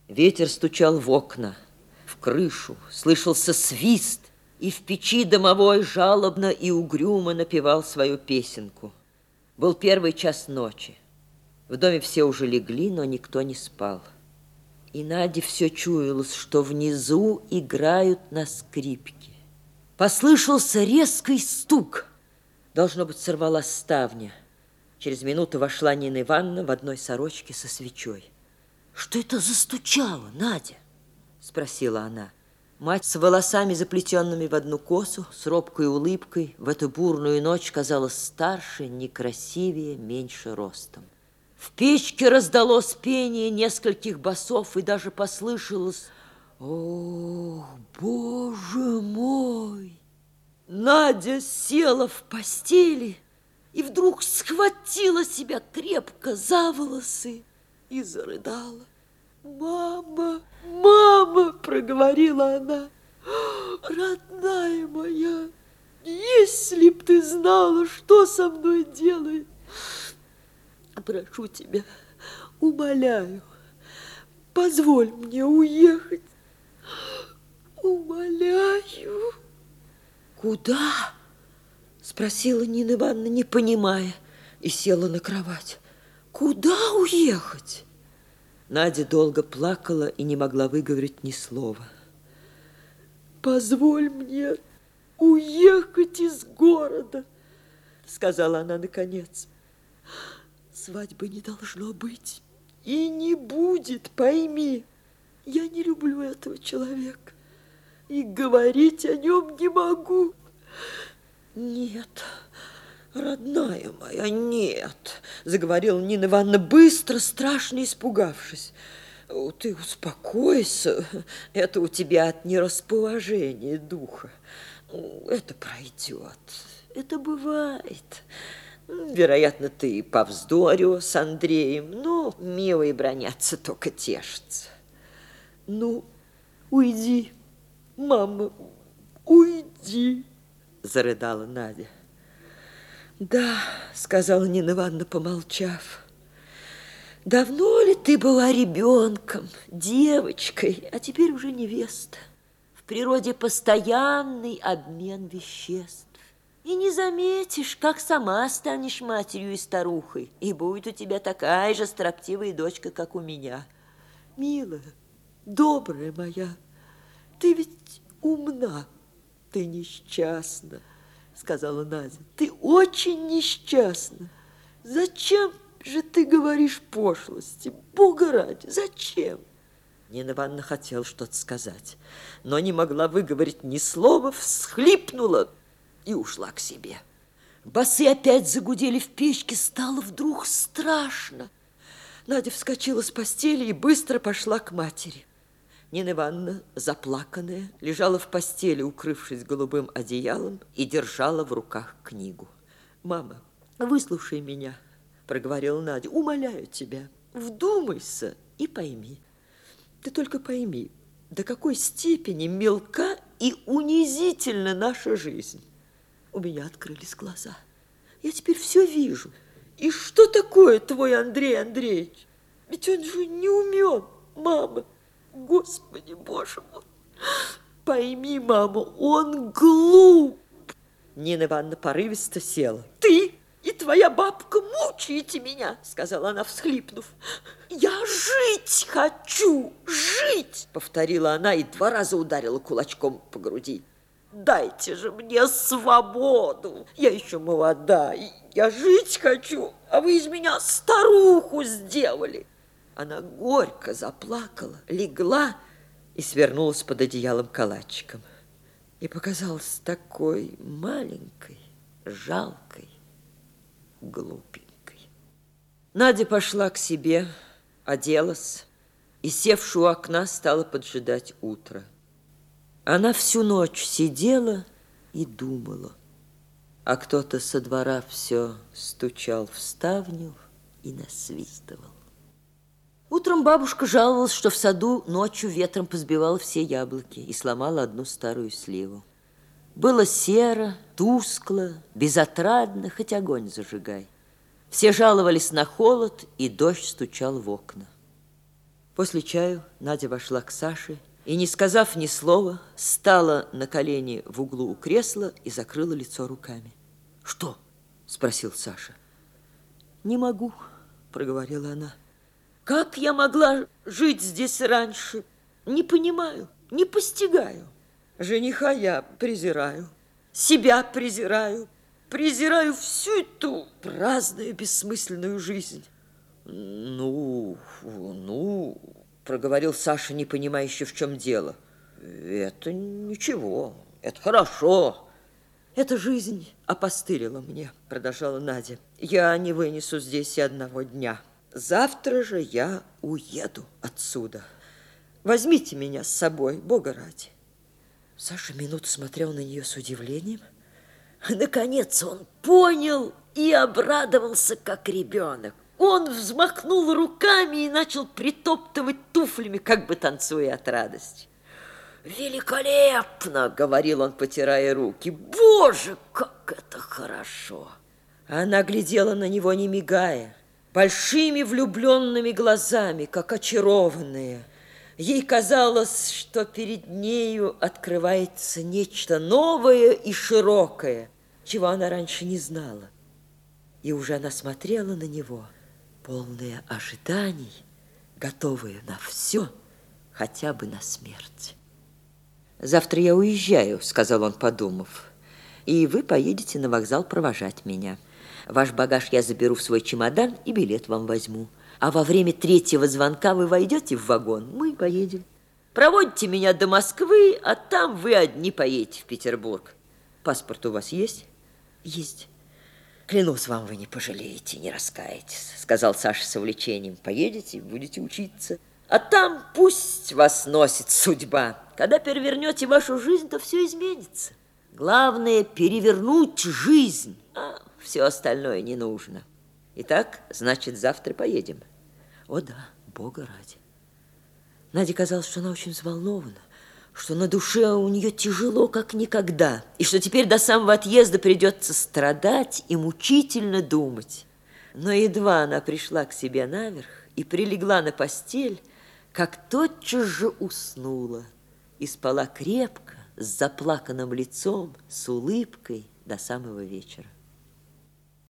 Ветер стучал в окна, в крышу, слышался свист, и в печи домовой жалобно и угрюмо напевал свою песенку. Был 1 час ночи. В доме все уже легли, но никто не спал. И Наде все чуялось, что внизу играют на скрипке. Послышался резкий стук. Должно быть, сорвалась ставня. Через минуту вошла Нина Ивановна в одной сорочке со свечой. «Что это застучало, Надя?» – спросила она. Мать с волосами, заплетенными в одну косу, с робкой улыбкой, в эту бурную ночь казалась старше, некрасивее, меньше ростом. В печке раздалось пение нескольких басов, и даже послышалось: «Ох, Боже мой!» Надя села в постели и вдруг схватила себя крепко за волосы и зарыдала. «Мама, мама!» – проговорила она. «Родная моя, если б ты знала, что со мной делает! Прошу тебя, умоляю, позволь мне уехать. Умоляю». «Куда?» – спросила Нина Ивановна, не понимая, и села на кровать. «Куда уехать?» Надя долго плакала и не могла выговорить ни слова. «Позволь мне уехать из города», – сказала она наконец. «Свадьбы не должно быть и не будет, пойми. Я не люблю этого человека и говорить о нем не могу». «Нет, родная моя, нет», – заговорила Нина Ивановна быстро, страшно испугавшись. «Ты успокойся, это у тебя от нерасположения духа. Это пройдет, это бывает. Вероятно, ты повздорила с Андреем, но милые бранятся, только тешатся. Ну, уйди, мама, уйди», – зарыдала Надя. «Да», – сказала Нина Ивановна, помолчав, – «давно ли ты была ребенком, девочкой, а теперь уже невеста? В природе постоянный обмен веществ. И не заметишь, как сама станешь матерью и старухой, и будет у тебя такая же строптивая дочка, как у меня. Милая, добрая моя, ты ведь умна, ты несчастна», – сказала Надя. «Ты очень несчастна. Зачем же ты говоришь пошлости? Бога ради, зачем?» Нина Ивановна хотела что-то сказать, но не могла выговорить ни слова, всхлипнула и ушла к себе. Басы опять загудели в печке, стало вдруг страшно. Надя вскочила с постели и быстро пошла к матери. Нина Ивановна, заплаканная, лежала в постели, укрывшись голубым одеялом, и держала в руках книгу. «Мама, выслушай меня», – проговорила Надя, – «умоляю тебя, вдумайся и пойми. Ты только пойми, до какой степени мелка и унизительна наша жизнь. У меня открылись глаза. Я теперь все вижу. И что такое твой Андрей Андреевич? Ведь он же не умен, мама. Господи, Боже мой, пойми, мама, он глуп». Нина Ивановна порывисто села. «Ты и твоя бабка мучаете меня», – сказала она, всхлипнув. «Я жить хочу, жить», – повторила она и 2 раза ударила кулачком по груди. «Дайте же мне свободу, я еще молода, я жить хочу, а вы из меня старуху сделали». Она горько заплакала, легла и свернулась под одеялом калачиком. И показалась такой маленькой, жалкой, глупенькой. Надя пошла к себе, оделась и, севши у окна, стала поджидать утро. Она всю ночь сидела и думала, а кто-то со двора все стучал в ставню и насвистывал. Утром бабушка жаловалась, что в саду ночью ветром позбивала все яблоки и сломала одну старую сливу. Было серо, тускло, безотрадно, хоть огонь зажигай. Все жаловались на холод, и дождь стучал в окна. После чаю Надя вошла к Саше и, не сказав ни слова, стала на колени в углу у кресла и закрыла лицо руками. «Что?» – спросил Саша. «Не могу», – проговорила она. «Как я могла жить здесь раньше? Не понимаю, не постигаю. Жениха я презираю, себя презираю, презираю всю эту праздную, бессмысленную жизнь». «Ну, проговорил Саша, не понимающий, в чем дело. «Это ничего, это хорошо». «Эта жизнь опостылила мне», – продолжала Надя. «Я не вынесу здесь и одного дня. Завтра же я уеду отсюда. Возьмите меня с собой, Бога ради». Саша минуту смотрел на нее с удивлением. Наконец он понял и обрадовался, как ребенок. Он взмахнул руками и начал притоптывать туфлями, как бы танцуя от радости. «Великолепно!» — говорил он, потирая руки. «Боже, как это хорошо!» Она глядела на него, не мигая, большими влюбленными глазами, как очарованная. Ей казалось, что перед нею открывается нечто новое и широкое, чего она раньше не знала. И уже она смотрела на него, полная ожиданий, готовая на все, хотя бы на смерть. «Завтра я уезжаю», — сказал он, подумав, «и вы поедете на вокзал провожать меня. Ваш багаж я заберу в свой чемодан и билет вам возьму. А во время 3-го звонка вы войдете в вагон, мы поедем. Проводите меня до Москвы, а там вы одни поедете в Петербург. Паспорт у вас есть?» «Есть». «Клянусь вам, вы не пожалеете, не раскаетесь», — сказал Саша с увлечением. «Поедете, будете учиться. А там пусть вас носит судьба. Когда перевернете вашу жизнь, то все изменится. Главное — перевернуть жизнь, а все остальное не нужно. Итак, значит, завтра поедем». «О да, Бога ради». Наде казалось, что она очень взволнована, что на душе у нее тяжело, как никогда, и что теперь до самого отъезда придется страдать и мучительно думать. Но едва она пришла к себе наверх и прилегла на постель, как тотчас же уснула и спала крепко, с заплаканным лицом, с улыбкой до самого вечера.